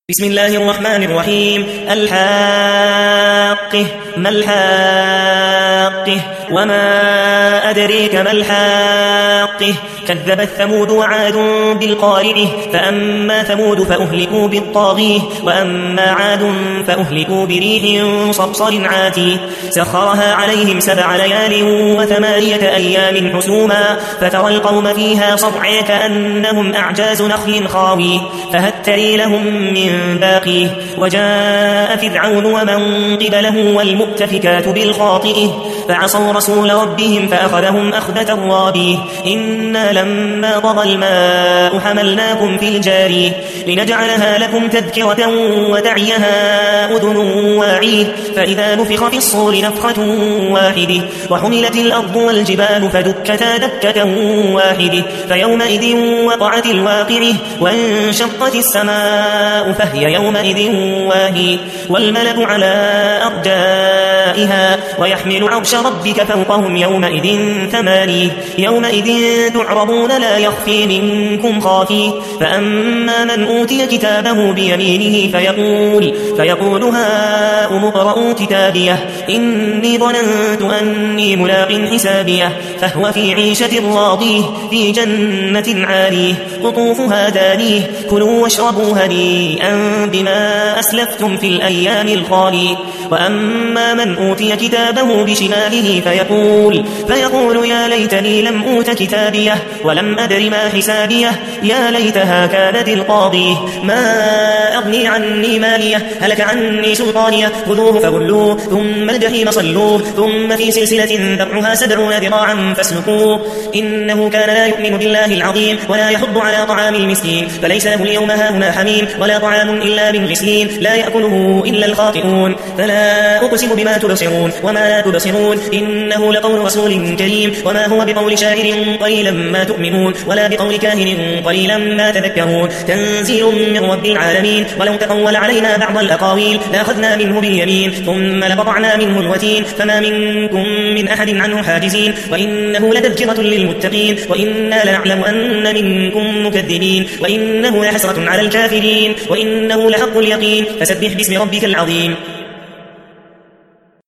بسم الله الرحمن الرحيم. الحاقة ما الحاقة وما أدريك ما الحاقة كذبت ثمود وعاد بالقارعة فأما ثمود فأهلكوا بالطاغية وأما عاد فأهلكوا بريح صرصر عاتيه سخرها عليهم 7 ليال و8 أيام حسوما فترى القوم فيها صرعى كأنهم أعجاز نخل خاويه فهل تري لهم من باقيه وجاء فرعون ومن قبله والمؤتفكات بالخاطئه فعصوا رسول ربهم فأخذهم أخذة رابيه إنا لما طغى الماء حملناكم في الجاريه لنجعلها لكم تذكرة وتعيها أذن واعيه فإذا نفخ في الصور نفخة واحدة وحملت الأرض والجبال فدكتا دكة واحدة فيومئذ وقعت الواقعة وانشقت السماء فهي يومئذ واهية والملك على أرجائها ويحمل عرش ربك فوقهم يومئذ 8 يومئذ تعرضون لا يخفي منكم خافي فأما من أوتي كتابه بيمينه فيقول هاؤم اقرءوا كتابيه إني ظننت أني ملاق حسابيه فهو في عيشة راضيه في جنة عاليه قطوفها دانيه كلوا واشربوا هنيئا بما أسلفتم في الأيام الخالية وأما من أوتي كتابه بشماله فيقول يا ليتني لم أوت كتابيه ولم أدر ما حسابيه يا ليتها كانت القاضية ما أغني عني ماليه هلك عني سلطانيه خذوه فغلوه ثم الجحيم صلوه ثم في سلسلة ذرعها 70 ذراعا فاسلكوه إنه كان لا يؤمن بالله العظيم ولا يحض على طعام المسكين فليس له اليوم هاهنا حميم ولا طعام إلا من غسلين لا يأكله إلا الخاطئون فلا أقسم بما تبصرون وما لا تبصرون إنه لقول رسول كريم وما هو بقول شاعر قليلا ما تؤمنون ولا بقول كاهن قليلا ما تذكرون تنزيل من رب العالمين ولو تقول علينا بعض الأقاويل لأخذنا منه باليمين ثم لقطعنا منه الوتين فما منكم من أحد عنه حاجزين وإنه لتذكرة للمتقين وإنا لنعلم أن منكم مكذبين وإنه لحسرة على الكافرين وإنه لحق اليقين فسبح باسم ربك العظيم.